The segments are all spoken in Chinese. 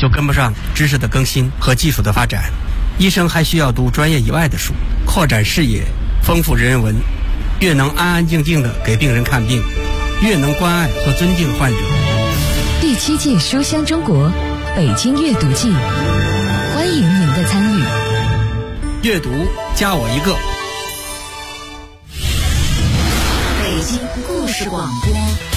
就跟不上知识的更新和技术的发展。医生还需要读专业以外的书，扩展视野，丰富人文。越能安安静静地给病人看病，越能关爱和尊敬患者。 第7届书香中国北京阅读季，欢迎您的参与。 阅读加我一个。 北京故事广播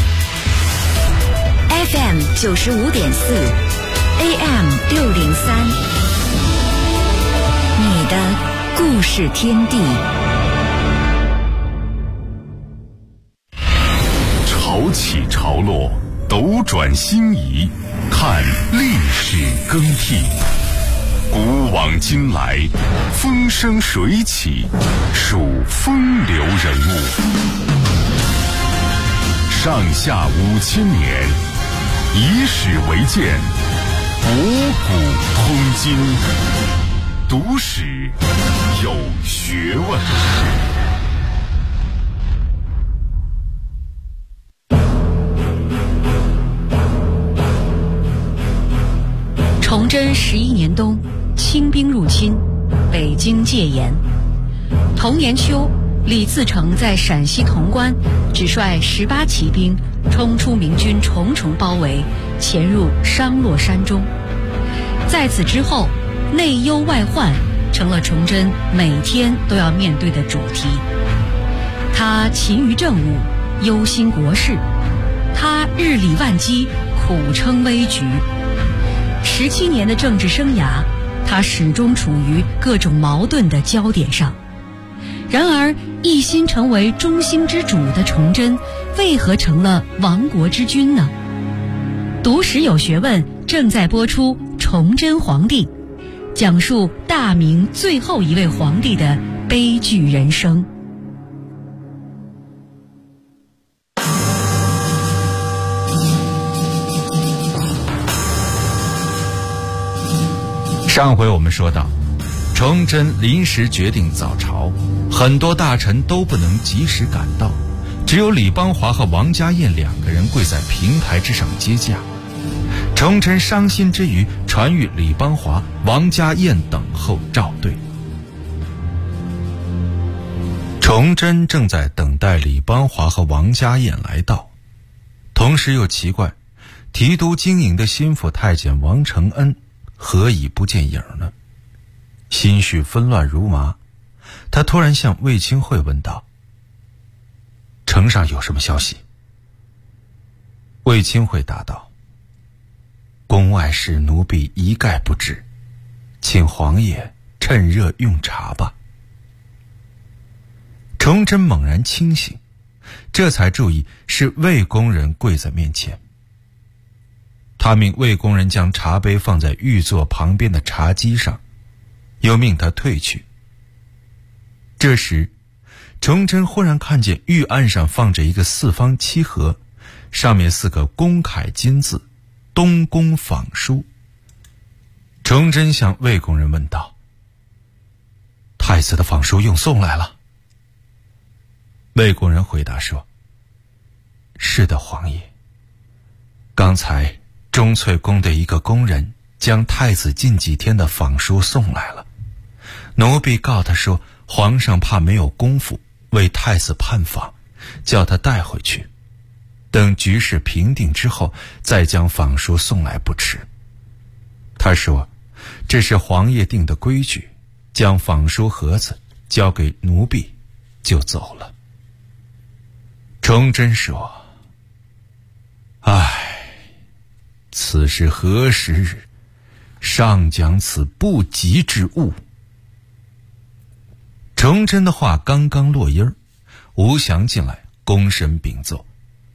FM 95.4 AM 603，你的故事天地。 潮起潮落，斗转星移，看历史更替。古往今来，风生水起，数风流人物。上下5000年，以史为鉴，博古通今。读史有学问。 崇祯11年冬，清兵入侵，北京戒严。同年秋，李自成在陕西潼关只率18骑兵冲出明军重重包围，潜入商洛山中。在此之后，内忧外患成了崇祯每天都要面对的主题。他勤于政务，忧心国事，他日理万机，苦撑危局。17年的政治生涯，他始终处于各种矛盾的焦点上。然而，一心成为中兴之主的崇祯，为何成了亡国之君呢？读史有学问正在播出《崇祯皇帝》，讲述大明最后一位皇帝的悲剧人生。 上回我们说到，崇祯临时决定早朝，很多大臣都不能及时赶到，只有李邦华和王家燕2个人跪在平台之上接驾。崇祯伤心之余，传谕李邦华、王家燕等候召对。崇祯正在等待李邦华和王家燕来到，同时又奇怪，提督经营的心腹太监王承恩何以不见影呢？心绪纷乱如麻，他突然向卫青会问道：“呈上有什么消息？”卫青会答道：“宫外事奴婢一概不知，请皇爷趁热用茶吧。”崇祯猛然清醒，这才注意是卫工人跪在面前。他命卫工人将茶杯放在御座旁边的茶几上，又命他退去。这时，崇祯忽然看见御案上放着一个4方漆盒，上面4个公楷金字“东宫仿书”。崇祯向卫工人问道：“太子的仿书用送来了？”卫工人回答说：“是的，皇爷。刚才钟粹宫的一个工人将太子近几天的仿书送来了，奴婢告他说皇上怕没有功夫为太子判访，叫他带回去，等局势平定之后再将仿书送来不迟。他说这是皇爷定的规矩，将仿书盒子交给奴婢就走了。”崇祯说：“唉，此是何时？上讲此不吉之物。”崇祯的话刚刚落音儿，吴祥进来躬身禀奏：“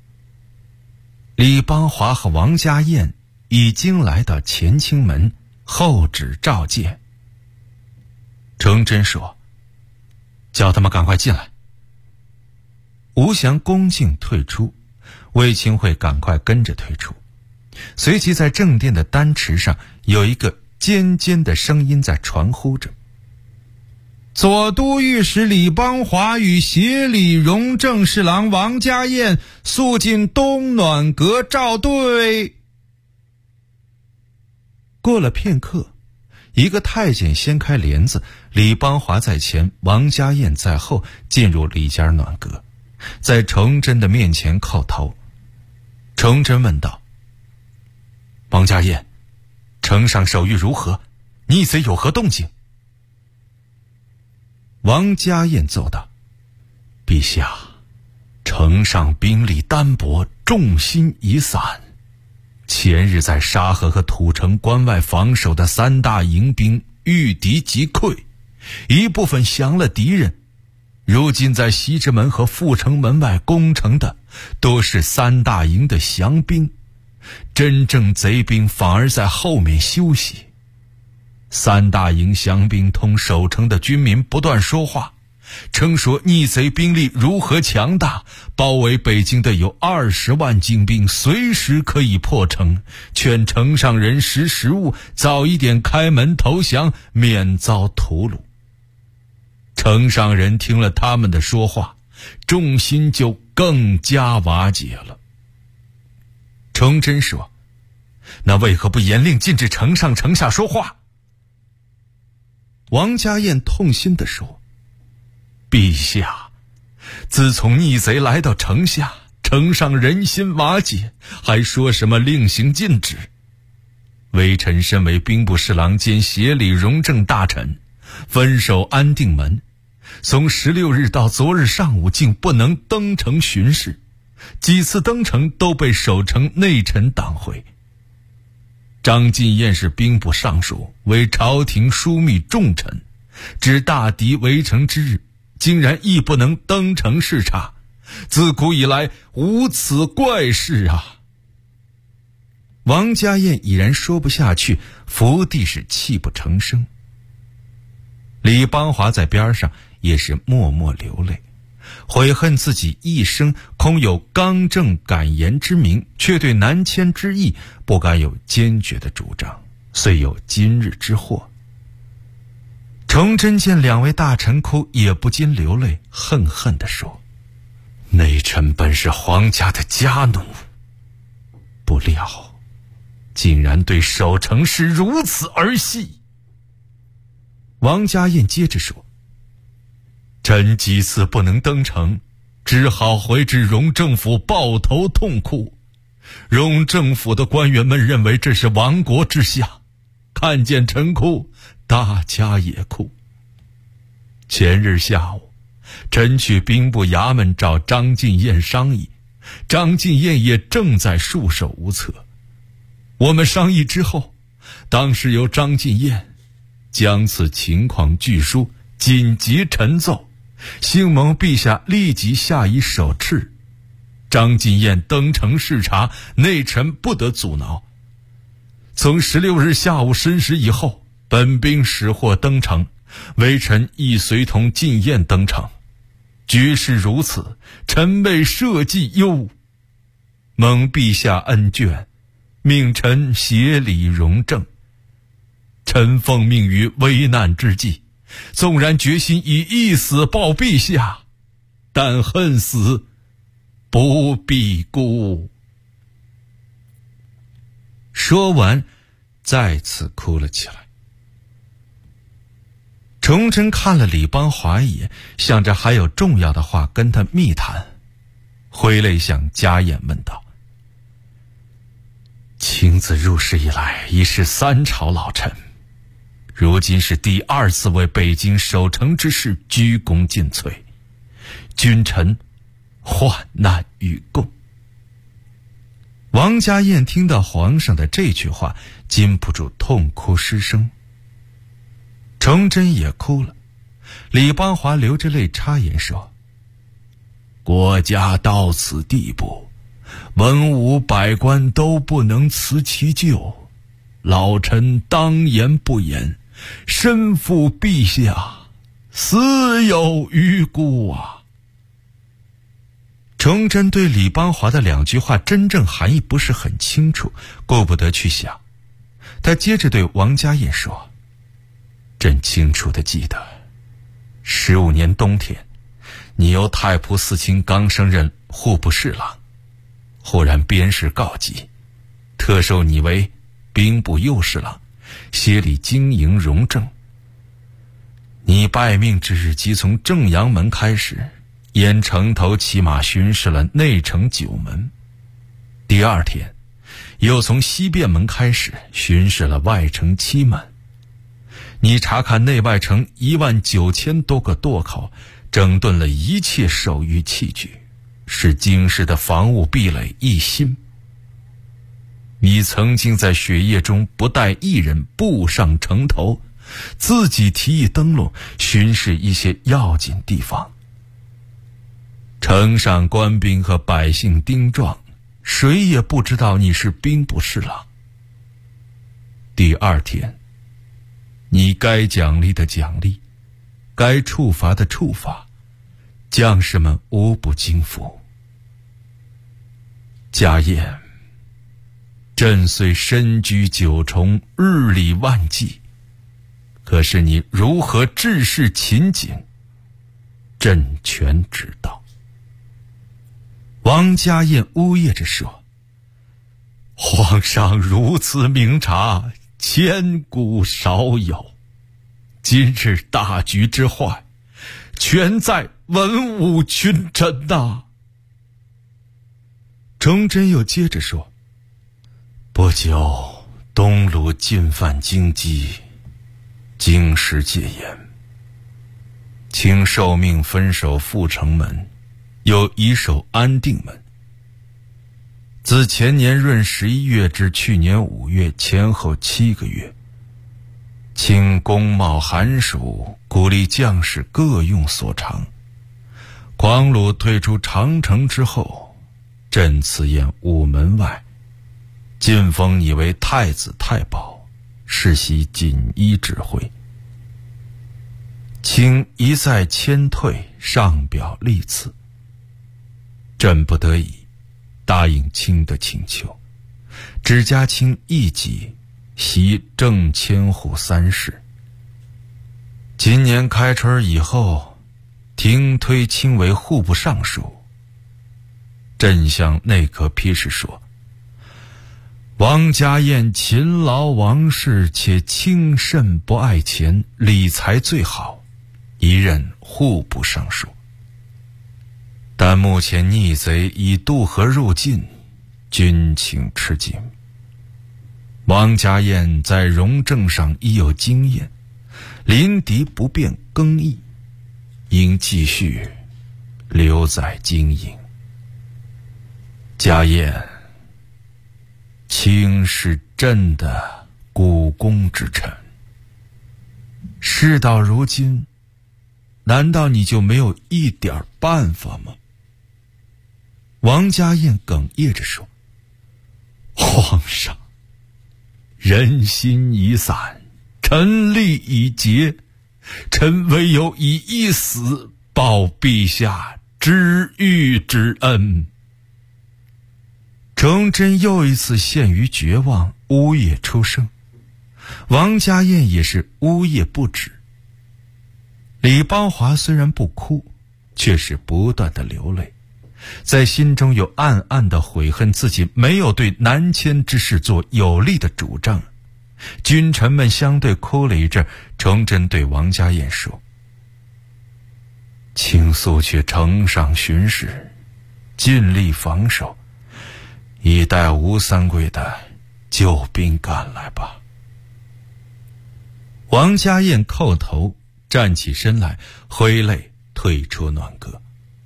李邦华和王家燕已经来到乾清门，候旨召见。”崇祯说：“叫他们赶快进来。”吴祥恭敬退出，卫青会赶快跟着退出。随即在正殿的丹池上有一个尖尖的声音在传呼着：“左都御史李邦华与协理荣正侍郎王家燕速进东暖阁召对。” 过了片刻，一个太监掀开帘子，李邦华在前，王家燕在后，进入里间暖阁，在崇祯的面前叩头。崇祯问道：王家燕，呈上手谕如何？逆贼有何动静？王家燕奏道：陛下，呈上兵力单薄，众心已散。前日在沙河和土城关外防守的3大营兵遇敌击溃，一部分降了敌人，如今在西直门和阜成门外攻城的都是3大营的降兵，真正贼兵反而在后面休息。3大营降兵同守城的军民不断说话，称说逆贼兵力如何强大，包围北京的有20万精兵，随时可以破城，劝城上人识时务，早一点开门投降，免遭屠戮。城上人听了他们的说话，众心就更加瓦解了。崇祯说：那为何不严令禁止城上城下说话？王家燕痛心地说：陛下，自从逆贼来到城下，城上人心瓦解，还说什么令行禁止？微臣身为兵部侍郎兼协理荣政大臣，分守安定门，从16日到昨日上午竟不能登城巡视，几次登城都被守城内臣挡回。张进彦是兵部尚书，为朝廷枢密重臣，知大敌围城之日，竟然亦不能登城视察，自古以来无此怪事啊！王家燕已然说不下去，伏地是泣不成声。李邦华在边上也是默默流泪，悔恨自己一生空有刚正敢言之名，却对南迁之意不敢有坚决的主张，遂有今日之祸。崇祯见2位大臣哭，也不禁流泪，恨恨地说：内臣本是皇家的家奴，不料竟然对守城事如此儿戏。王家燕接着说：臣几次不能登城，只好回至荣政府抱头痛哭。荣政府的官员们认为这是亡国之相，看见臣哭，大家也哭。前日下午，臣去兵部衙门找张进彦商议，张进彦也正在束手无策。我们商议之后，当时由张进彦将此情况据书，紧急陈奏，幸蒙陛下立即下以手敕。张进彦登城视察，内臣不得阻挠。从16日下午申时以后，本兵始获登城，微臣亦随同进彦登城。局势如此，臣为社稷忧，蒙陛下恩眷，命臣协理荣政。臣奉命于危难之际，纵然决心以一死报陛下，但恨死不必辜。说完，再次哭了起来。崇祯看了李邦华一眼，想着还有重要的话跟他密谈，挥泪向家燕问道：卿自入仕以来，已是3朝老臣，如今是第2次为北京守城之事鞠躬尽瘁，君臣患难与共。王家燕听到皇上的这句话，禁不住痛哭失声。崇祯也哭了，李邦华流着泪插言说：国家到此地步，文武百官都不能辞其咎，老臣当言不言，身负陛下，死有余辜啊！崇祯对李邦华的2句话真正含义不是很清楚，顾不得去想。他接着对王家燕说：朕清楚地记得15年冬天，你由太仆寺卿刚升任户部侍郎，忽然边事告急，特授你为兵部右侍郎， 协理经营荣政。你拜命之日即从正阳门开始，沿城头骑马巡视了内城9门。第二天又从西便门开始巡视了外城7门。你查看内外城19000多个垛口，整顿了一切守御器具，使京师的防务壁垒一新。你曾经在雪夜中不带一人步上城头，自己提议灯笼巡视一些要紧地方。城上官兵和百姓丁壮，谁也不知道你是兵部侍郎。第二天，你该奖励的奖励，该处罚的处罚，将士们无不惊服。家宴，朕虽身居9重，日理万计，可是你如何治事勤谨，朕全知道。王家燕呜咽着说：皇上如此明察，千古少有，今日大局之坏，全在文武群臣呐。崇祯又接着说：不久东鲁进犯京畿，京师戒严，请受命分守阜成门，又移守安定门。自前年闰11月至去年5月前后7个月，请公冒寒暑，鼓励将士各用所长。广鲁退出长城之后，朕赐宴午门外，晋封你为太子太保，世袭锦衣指挥。请一再迁退，上表历次。朕不得已答应卿的请求，只加卿一级，袭正千户3事。今年开春以后，廷推卿为户部尚书。朕向内阁批示说，王家燕勤劳王室，且轻慎不爱钱，理财最好，一任户部尚书。但目前逆贼已渡河入晋，军情吃紧。王家燕在戎政上已有经验，临敌不便更易，应继续留在京营。家燕，卿是朕的股肱之臣，事到如今，难道你就没有一点办法吗？王家燕哽咽着说：皇上，人心已散，臣力已竭，臣唯有以一死报陛下知遇之恩。崇祯又一次陷于绝望，呜咽出声。王家燕也是呜咽不止。李邦华虽然不哭，却是不断的流泪，在心中又暗暗的悔恨自己没有对南迁之事做有力的主张。君臣们相对哭了一阵，崇祯对王家燕说：请速去城上巡视，尽力防守，以待吴三桂的救兵赶来吧。王家燕叩头，站起身来，挥泪退出暖阁。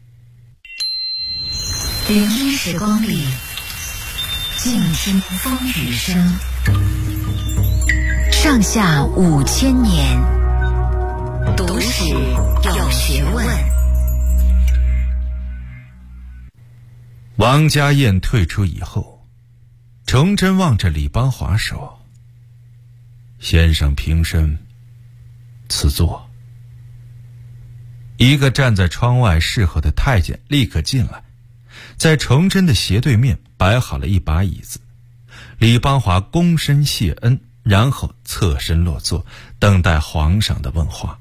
聆听时光里，静听风雨声。上下5000年，读史有学问。 王家燕退出以后，崇祯望着李邦华说：先生平身，赐座。一个站在窗外侍候的太监立刻进来，在崇祯的斜对面摆好了一把椅子。李邦华躬身谢恩，然后侧身落座，等待皇上的问话。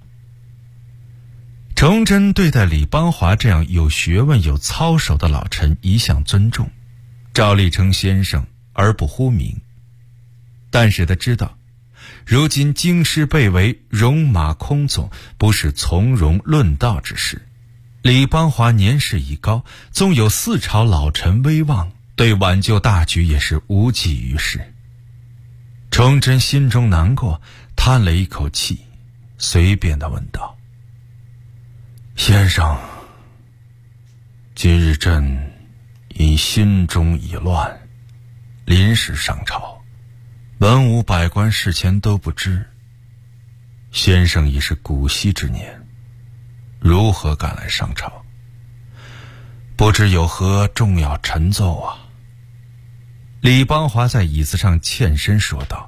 崇祯对待李邦华这样有学问有操守的老臣一向尊重，照例称先生而不呼名。但是他知道， 如今京师被围，戎马倥偬，不是从容论道之事。李邦华年事已高，纵有四朝老臣威望，对挽救大局也是无济于事。崇祯心中难过，叹了一口气，随便地问道：先生，今日朕因心中已乱，临时上朝，文武百官事前都不知。先生已是古稀之年，如何赶来上朝？不知有何重要陈奏啊？李邦华在椅子上欠身说道：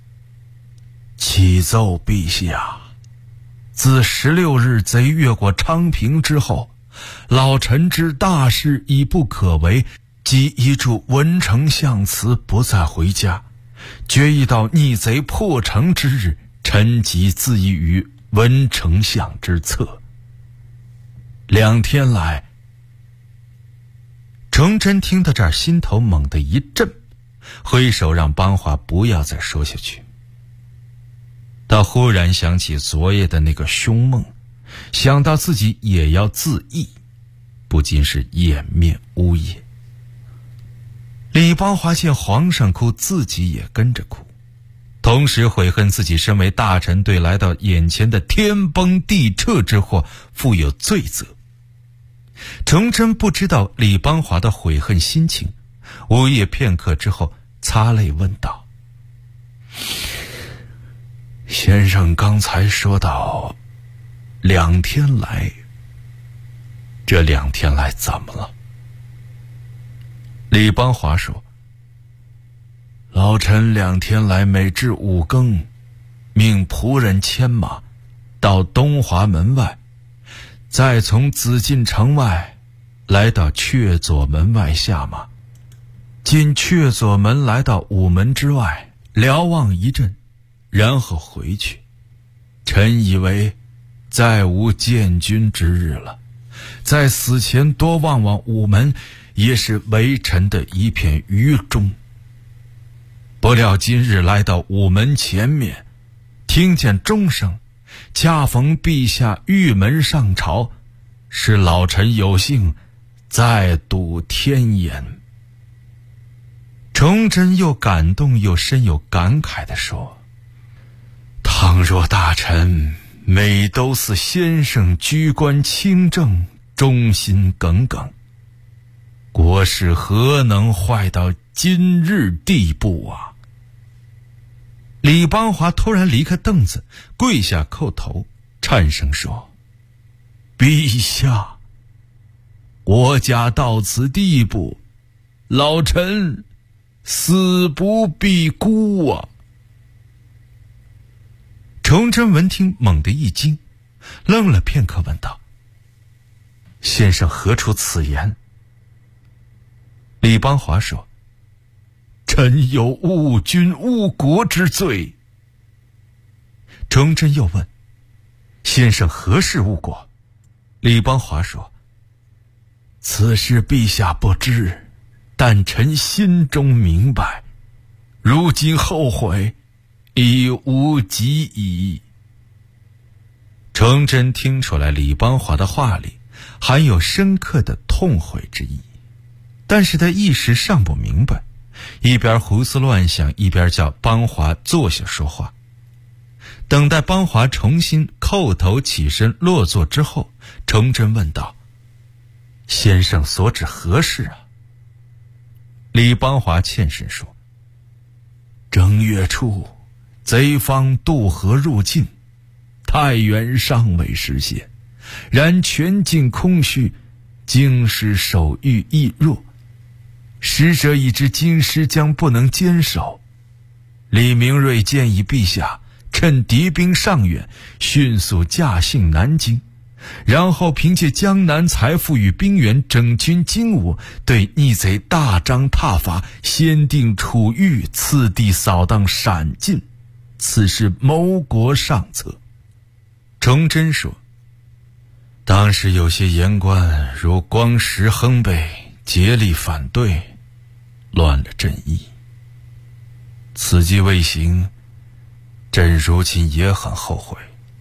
启奏陛下，自16日贼越过昌平之后，老臣之大事已不可为，即依著文丞相辞不再回家，决意到逆贼破城之日，臣即自缢于文丞相之侧。2天来，崇祯听到这儿，心头猛地一震，挥手让邦华不要再说下去。他忽然想起昨夜的那个凶梦，想到自己也要自缢，不禁是掩面呜咽。李邦华见皇上哭，自己也跟着哭，同时悔恨自己身为大臣，对来到眼前的天崩地彻之祸负有罪责。崇祯不知道李邦华的悔恨心情，呜咽片刻之后，擦泪问道：先生刚才说到2天来，这2天来怎么了？李邦华说：老臣2天来每至5更，命仆人牵马到东华门外，再从紫禁城外来到阙左门外下马，进阙左门来到午门之外，瞭望一阵，然后回去。臣以为再无见君之日了，在死前多望望午门，也是为臣的一片愚忠。不料今日来到午门前面，听见钟声，恰逢陛下御门上朝，使老臣有幸再睹天颜。崇祯又感动又深有感慨地说：倘若大臣每都似先生居官清正，忠心耿耿，国事何能坏到今日地步啊？李邦华突然离开凳子，跪下叩头，颤声说：陛下，国家到此地步，老臣死不必辜啊！崇祯闻听，猛地一惊，愣了片刻，问道：先生何出此言？李邦华说：臣有误君误国之罪。崇祯又问：先生何事误国？李邦华说：此事陛下不知，但臣心中明白，如今后悔已无及矣。崇祯听出来李邦华的话里含有深刻的痛悔之意，但是他一时尚不明白，一边胡思乱想，一边叫邦华坐下说话。等待邦华重新叩头起身落座之后，崇祯问道：先生所指何事啊？李邦华欠身说：正月初，贼方渡河入境，太原尚未实现，然全境空虚，京师守御亦弱，使者已知京师将不能坚守。李明瑞建议陛下趁敌兵尚远，迅速驾幸南京，然后凭借江南财富与兵源，整军精武，对逆贼大张挞伐，先定楚豫，次第扫荡陕晋，此事谋国上策。崇祯说：当时有些言官如光实、亨贝竭力反对，乱了阵意。此计未行， 朕如今也很后悔，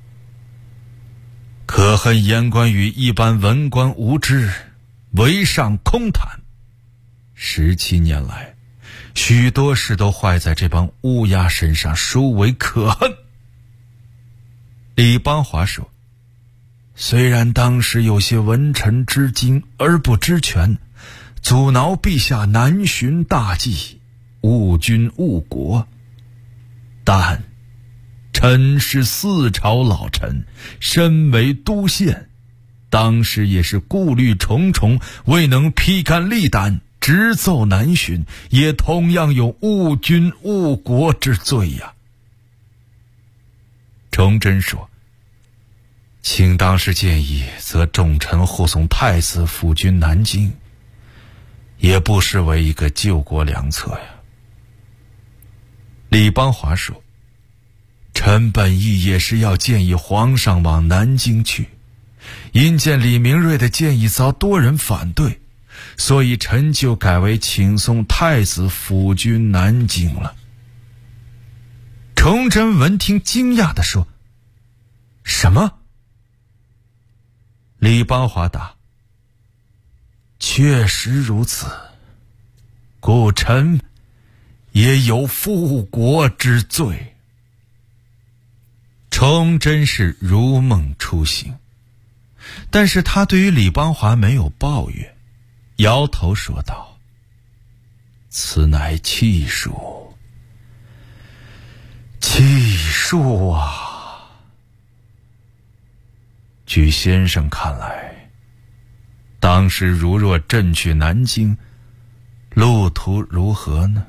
可恨言官与一般文官无知，为上空谈。17年来，许多事都坏在这帮乌鸦身上，殊为可恨。李邦华说，虽然当时有些文臣知经而不知权，阻挠陛下南巡大计，误君误国，但臣是4朝老臣，身为都县，当时也是顾虑重重，未能披肝沥胆直奏南巡，也同样有误君误国之罪呀。崇祯说，卿当时建议，则众臣护送太子辅军南京，也不失为一个救国良策呀。李邦华说，臣本意也是要建议皇上往南京去，因见李明瑞的建议遭多人反对，所以臣就改为请送太子辅军南京了。崇祯闻听惊讶地说，什么？李邦华答，确实如此，故臣也有复国之罪。崇祯是如梦初醒，但是他对于李邦华没有抱怨，摇头说道，此乃气数，气数啊！据先生看来，当时如若朕去南京，路途如何呢？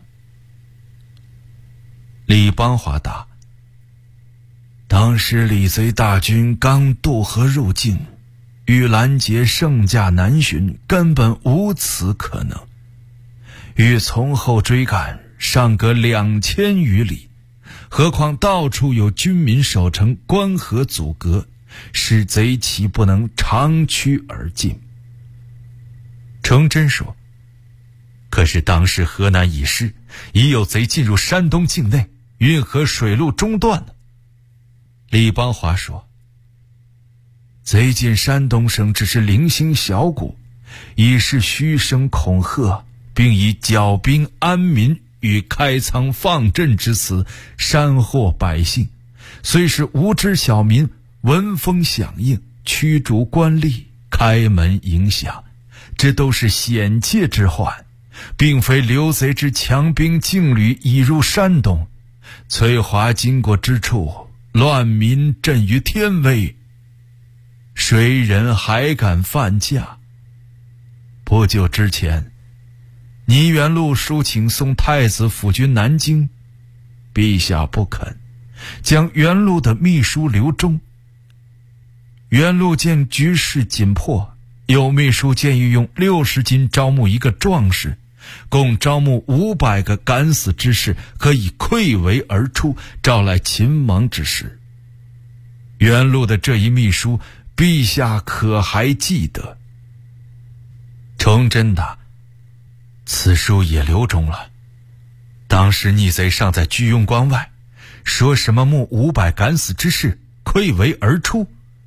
李邦华答，当时李贼大军刚渡河入境，欲拦截圣驾南巡，根本无此可能。欲从后追赶，尚隔2000余里，何况到处有军民守城，关河阻隔，使贼岂不能长驱而进？崇祯说，可是当时河南已失，已有贼进入山东境内，运河水路中断了。李邦华说，贼进山东省只是零星小股，已是虚声恐吓，并以剿兵安民与开仓放赈之词煽惑百姓，虽是无知小民闻风响应，驱逐官吏，开门迎享，这都是险切之患，并非刘贼之强兵劲旅已入山东，崔华经过之处，乱民震于天威，谁人还敢犯驾？不久之前，倪元禄书请送太子辅军南京，陛下不肯，将元禄的秘书刘忠。元禄见局势紧迫，有秘书建议用60金招募一个壮士，共招募500个敢死之士，可以溃围而出，招来秦王之时。元禄的这一秘书，陛下可还记得？崇祯答，此书也留中了。当时逆贼尚在居庸关外，说什么募500敢死之士，溃围而出。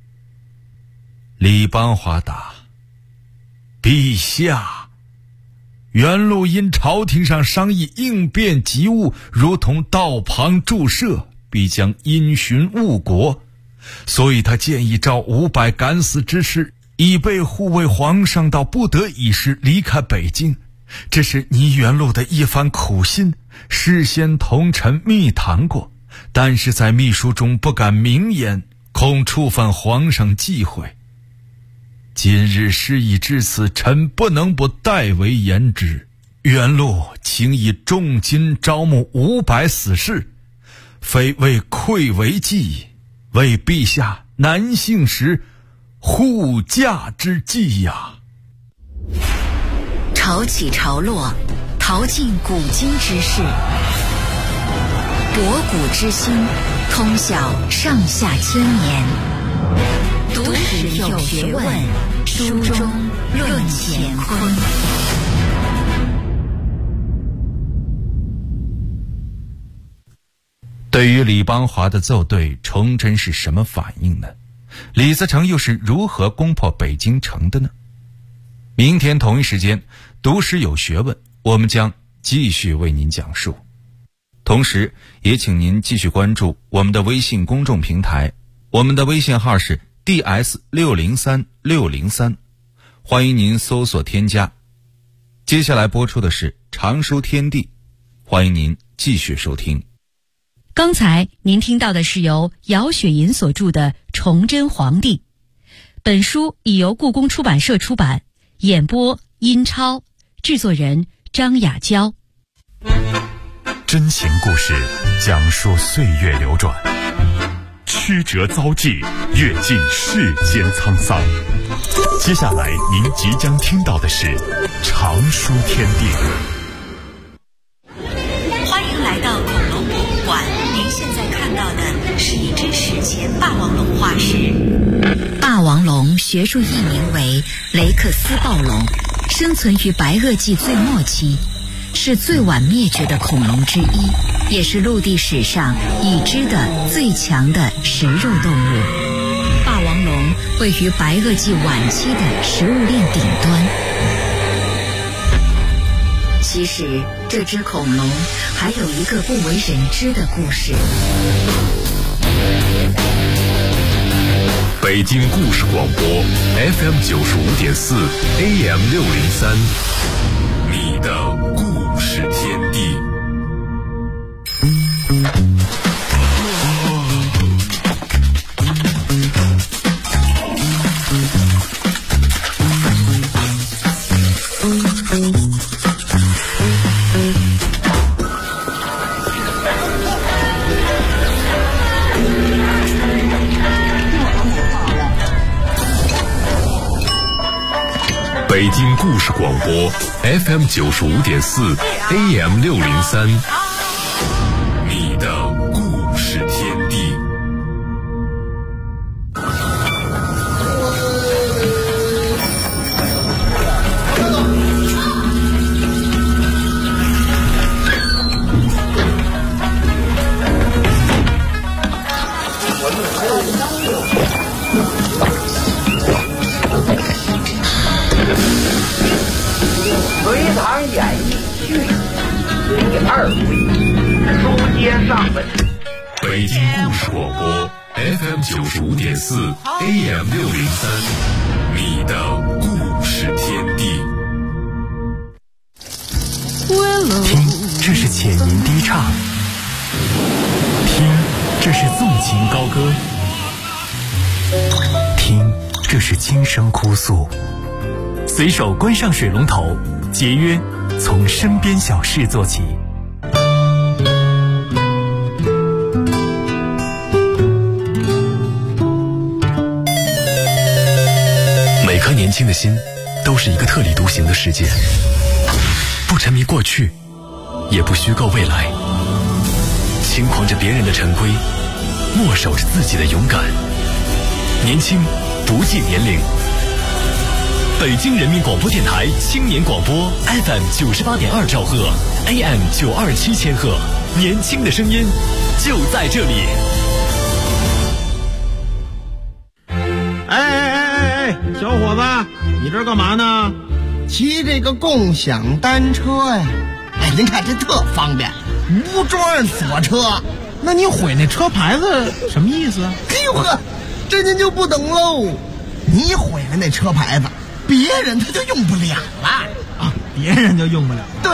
李邦华答，陛下，元禄因朝廷上商议应变急务，如同道旁注射，必将因循误国，所以他建议召500敢死之士，以备护卫皇上到不得已时离开北京。这是倪元禄的一番苦心，事先同臣密谈过，但是在秘书中不敢明言，恐触犯皇上忌讳。今日事已至此，臣不能不代为言之。元禄请以重金招募500死士，非为溃围计，为陛下南幸时护驾之计呀。 潮起潮落，淘尽古今之事，博古之今，通晓上下千年。读史有学问，书中论乾坤。 对于李邦华的奏对，崇祯是什么反应呢？李自成又是如何攻破北京城的呢？明天同一时间，读史有学问，我们将继续为您讲述。同时也请您继续关注我们的微信公众平台，我们的微信号是 DS603603，欢迎您搜索添加。接下来播出的是常书天地，欢迎您继续收听。 刚才您听到的是由姚雪银所著的《崇祯皇帝》，本书已由故宫出版社出版，演播殷超，制作人张雅娇。 真情故事，讲述岁月流转，曲折遭际，阅尽世间沧桑。接下来您即将听到的是常书天地。 欢迎来到恐龙博物馆，您现在看到的是一只史前霸王龙化石。霸王龙学术译名为雷克斯暴龙，生存于白垩纪最末期，是最晚灭绝的恐龙之一，也是陆地史上已知的最强的食肉动物。霸王龙位于白垩纪晚期的食物链顶端。其实这只恐龙还有一个不为人知的故事。 北京故事广播 FM95.4 AM603， 你的故事天地。北京故事广播 FM95.4 AM603， 你的故事天地。 隋唐演义续第2回，书接上文。 北京故事广播 FM95.4 AM603， 你的故事天地。 听，这是浅吟低唱；听，这是纵情高歌；听，这是轻声哭诉。随手关上水龙头，节约从身边小事做起。 每颗年轻的心都是一个特立独行的世界，不沉迷过去，也不虚构未来，轻狂着别人的陈规，默守着自己的勇敢。年轻不计年龄。北京人民广播电台青年广播 FM98.2 兆赫 AM927千赫，年轻的声音就在这里。 哎，小伙子，你这干嘛呢？ 骑这个共享单车呀。哎，您看这特方便，无桩锁车。 那你毁那车牌子什么意思啊？ 哎呦呵，这您就不懂喽。你毁了那车牌子，别人他就用不了了啊，别人就用不了了。 对。